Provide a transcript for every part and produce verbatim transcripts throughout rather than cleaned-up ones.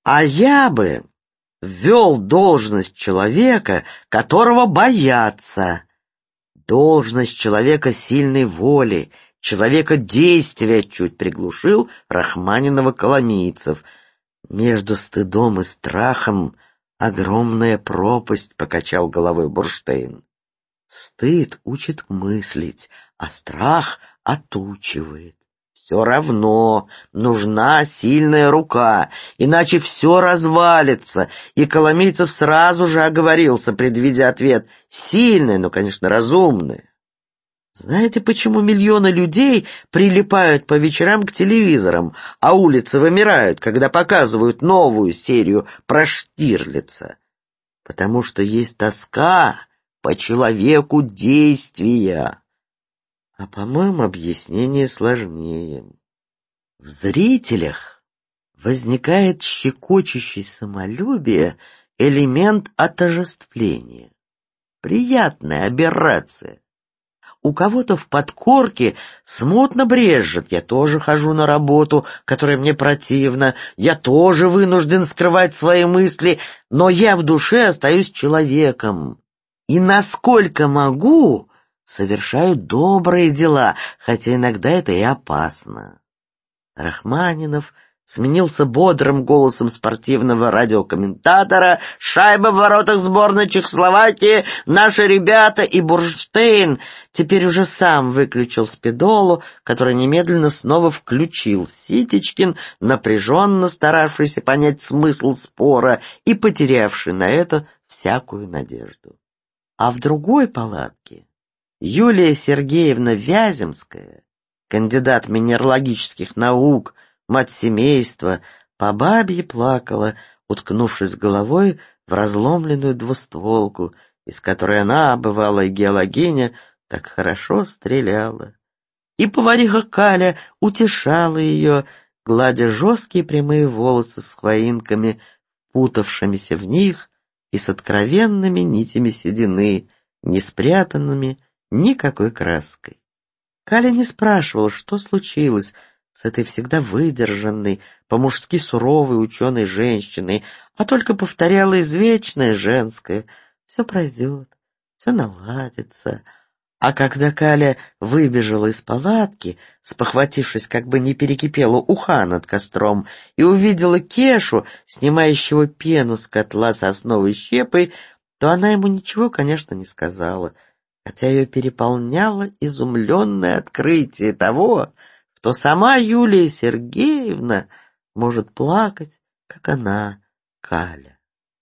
А я бы ввел должность человека, которого боятся. Должность человека сильной воли, человека действия, чуть приглушил Рахманинова Коломийцев. Между стыдом и страхом огромная пропасть, покачал головой Бурштейн. Стыд учит мыслить, а страх отучивает. Все равно нужна сильная рука, иначе все развалится. И Коломийцев сразу же оговорился, предвидя ответ. Сильная, но, конечно, разумная. Знаете, почему миллионы людей прилипают по вечерам к телевизорам, а улицы вымирают, когда показывают новую серию про Штирлица? Потому что есть тоска по человеку действия. А, по-моему, объяснение сложнее. В зрителях возникает щекочущий самолюбие элемент отождествления. Приятная аберрация. У кого-то в подкорке смутно брежет. Я тоже хожу на работу, которая мне противна. Я тоже вынужден скрывать свои мысли, но я в душе остаюсь человеком. И насколько могу, совершаю добрые дела, хотя иногда это и опасно. Рахманинов сменился бодрым голосом спортивного радиокомментатора. Шайба в воротах сборной Чехословакии, наши ребята, и Бурштейн теперь уже сам выключил спидолу, который немедленно снова включил Ситечкин, напряженно старавшийся понять смысл спора и потерявший на это всякую надежду. А в другой палатке Юлия Сергеевна Вяземская, кандидат минералогических наук, мать семейства, по бабье плакала, уткнувшись головой в разломленную двустволку, из которой она, бывалая геологиня, так хорошо стреляла. И повариха Каля утешала ее, гладя жесткие прямые волосы с хвоинками, путавшимися в них, и с откровенными нитями седины, не спрятанными никакой краской. Каля не спрашивал, что случилось с этой всегда выдержанной, по-мужски суровой ученой женщиной, а только повторяла извечное женское: «Все пройдет, все наладится». А когда Каля выбежала из палатки, спохватившись, как бы не перекипела уха над костром, и увидела Кешу, снимающего пену с котла сосновой щепой, то она ему ничего, конечно, не сказала, хотя ее переполняло изумленное открытие того, что сама Юлия Сергеевна может плакать, как она, Каля.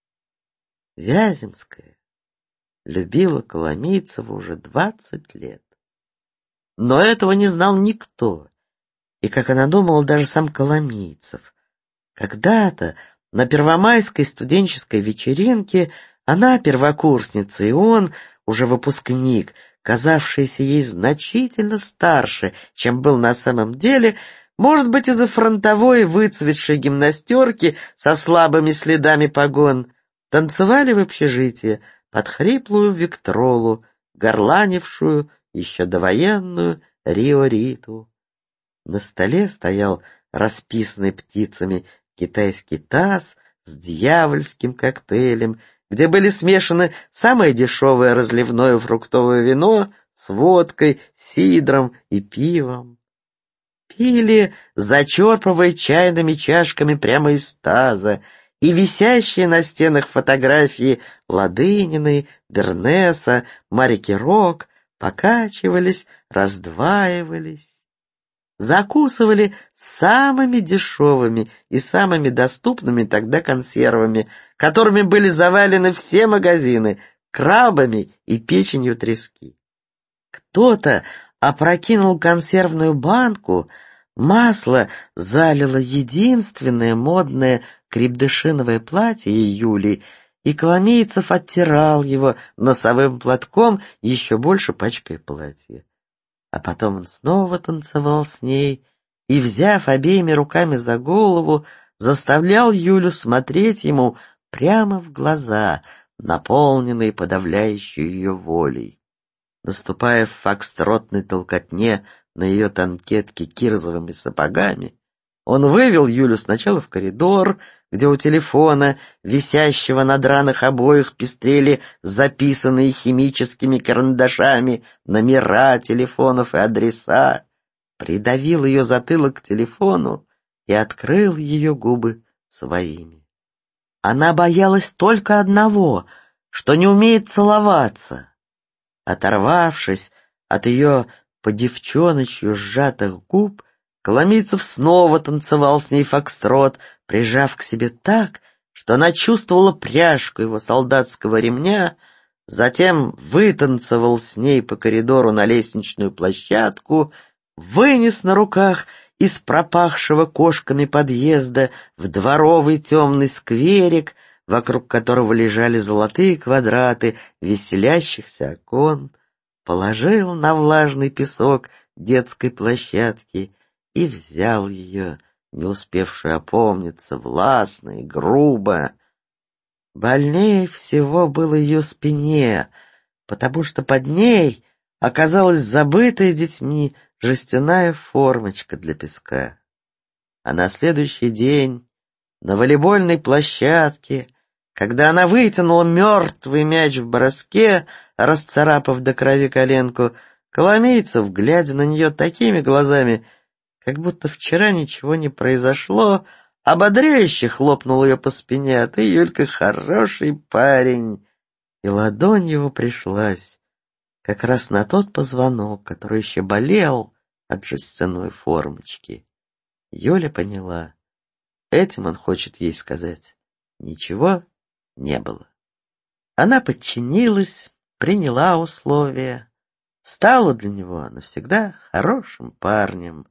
Вяземская любила Коломийцева уже двадцать лет. Но этого не знал никто, и, как она думала, даже сам Коломийцев. Когда-то на первомайской студенческой вечеринке она первокурсница, и он, уже выпускник, казавшийся ей значительно старше, чем был на самом деле, может быть, из-за фронтовой выцветшей гимнастерки со слабыми следами погон, танцевали в общежитии под хриплую Виктролу, горланившую еще довоенную Рио-Риту. На столе стоял расписанный птицами китайский таз с дьявольским коктейлем, где были смешаны самое дешевое разливное фруктовое вино с водкой, сидром и пивом. Пили, зачерпывая чайными чашками прямо из таза, и висящие на стенах фотографии Ладыниной, Бернеса, Марики Рок покачивались, раздваивались. Закусывали самыми дешевыми и самыми доступными тогда консервами, которыми были завалены все магазины, крабами и печенью трески. Кто-то опрокинул консервную банку, масло залило единственное модное крепдышиновое платье Юли, и Коломийцев оттирал его носовым платком, еще больше пачкая платье. А потом он снова танцевал с ней и, взяв обеими руками за голову, заставлял Юлю смотреть ему прямо в глаза, наполненные подавляющей ее волей. Наступая в фокстротной толкотне на ее танкетке кирзовыми сапогами, Он вывел Юлю сначала в коридор, где у телефона, висящего на драных обоях, пестрели записанные химическими карандашами номера телефонов и адреса, придавил ее затылок к телефону и открыл ее губы своими. Она боялась только одного, что не умеет целоваться. Оторвавшись от ее по девчоночью сжатых губ, Коломийцев снова танцевал с ней фокстрот, прижав к себе так, что она чувствовала пряжку его солдатского ремня, затем вытанцевал с ней по коридору на лестничную площадку, вынес на руках из пропахшего кошками подъезда в дворовый темный скверик, вокруг которого лежали золотые квадраты веселящихся окон, положил на влажный песок детской площадки и взял ее, не успевшую опомниться, властно и грубо. Больнее всего было ее спине, потому что под ней оказалась забытая детьми жестяная формочка для песка. А на следующий день на волейбольной площадке, когда она вытянула мертвый мяч в броске, расцарапав до крови коленку, Коломийцев, глядя на нее такими глазами, как будто вчера ничего не произошло, ободряюще хлопнул ее по спине: «А ты, Юлька, хороший парень!» И ладонь его пришлась как раз на тот позвонок, который еще болел от жестяной формочки. Юля поняла, этим он хочет ей сказать: ничего не было. Она подчинилась, приняла условия, стала для него навсегда хорошим парнем.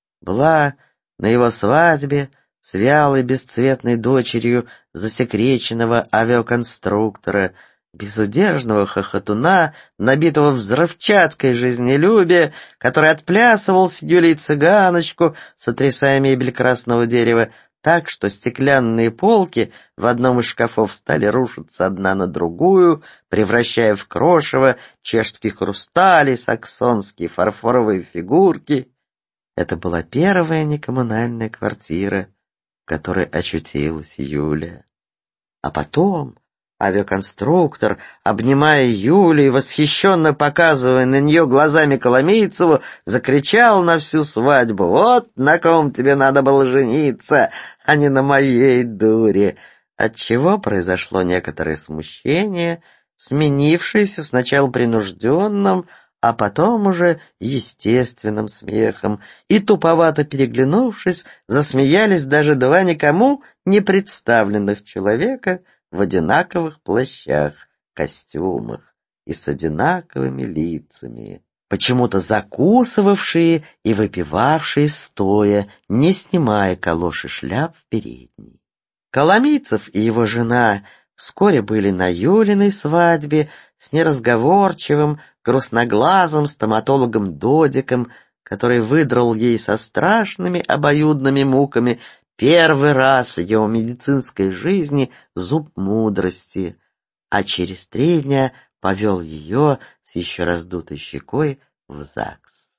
Была на его свадьбе с вялой бесцветной дочерью засекреченного авиаконструктора, безудержного хохотуна, набитого взрывчаткой жизнелюбия, который отплясывал с Юлей цыганочку, сотрясая мебель красного дерева, так что стеклянные полки в одном из шкафов стали рушиться одна на другую, превращая в крошево чешские хрустали, саксонские фарфоровые фигурки. Это была первая некоммунальная квартира, в которой очутилась Юля. А потом авиаконструктор, обнимая Юлю и восхищенно показывая на нее глазами Коломийцеву, закричал на всю свадьбу: «Вот на ком тебе надо было жениться, а не на моей дуре!» Отчего произошло некоторое смущение, сменившееся сначала принужденным, а потом уже естественным смехом, и, туповато переглянувшись, засмеялись даже два никому не представленных человека в одинаковых плащах, костюмах и с одинаковыми лицами, почему-то закусывавшие и выпивавшие стоя, не снимая калош и шляп в передней. Коломийцев и его жена вскоре были на Юлиной свадьбе с неразговорчивым, грустноглазым стоматологом Додиком, который выдрал ей со страшными обоюдными муками первый раз в ее медицинской жизни зуб мудрости, а через три дня повел ее с еще раздутой щекой в ЗАГС.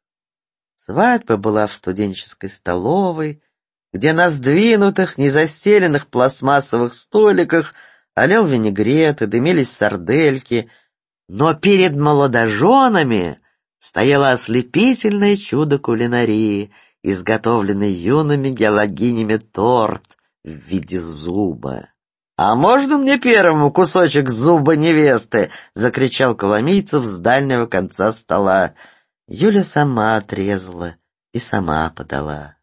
Свадьба была в студенческой столовой, где на сдвинутых, незастеленных пластмассовых столиках олел винегрет и дымились сардельки, но перед молодоженами стояло ослепительное чудо кулинарии, изготовленный юными геологинями торт в виде зуба. «А можно мне первому кусочек зуба невесты?» — закричал Коломийцев с дальнего конца стола. Юля сама отрезала и сама подала.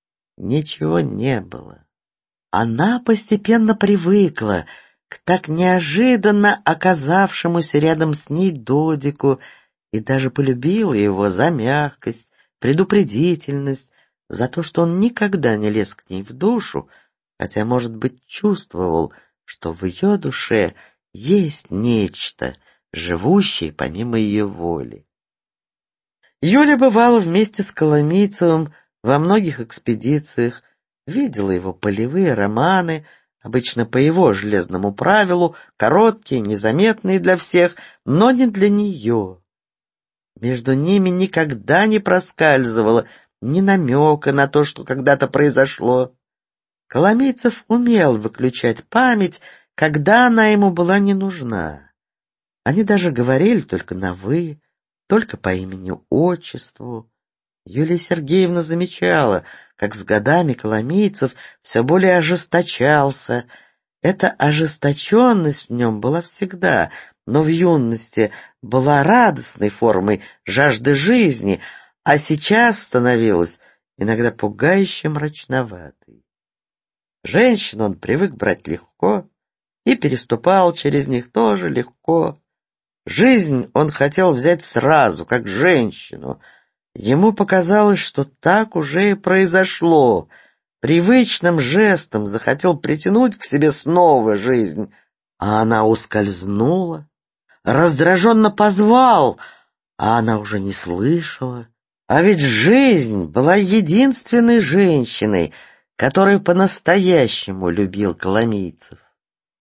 Ничего не было. Она постепенно привыкла к так неожиданно оказавшемуся рядом с ней Додику и даже полюбила его за мягкость, предупредительность, за то, что он никогда не лез к ней в душу, хотя, может быть, чувствовал, что в ее душе есть нечто, живущее помимо ее воли. Юля бывала вместе с Коломийцевым во многих экспедициях, видела его полевые романы, обычно по его железному правилу, короткие, незаметные для всех, но не для нее. Между ними никогда не проскальзывало ни намека на то, что когда-то произошло. Коломейцев умел выключать память, когда она ему была не нужна. Они даже говорили только на «вы», только по имени-отчеству. Юлия Сергеевна замечала, как с годами Коломейцев все более ожесточался. Эта ожесточенность в нем была всегда, но в юности была радостной формой жажды жизни, а сейчас становилась иногда пугающе мрачноватой. Женщин он привык брать легко и переступал через них тоже легко. Жизнь он хотел взять сразу, как женщину. Ему показалось, что так уже и произошло. Привычным жестом захотел притянуть к себе снова жизнь, а она ускользнула. Раздраженно позвал, а она уже не слышала. А ведь жизнь была единственной женщиной, которую по-настоящему любил Коломейцев.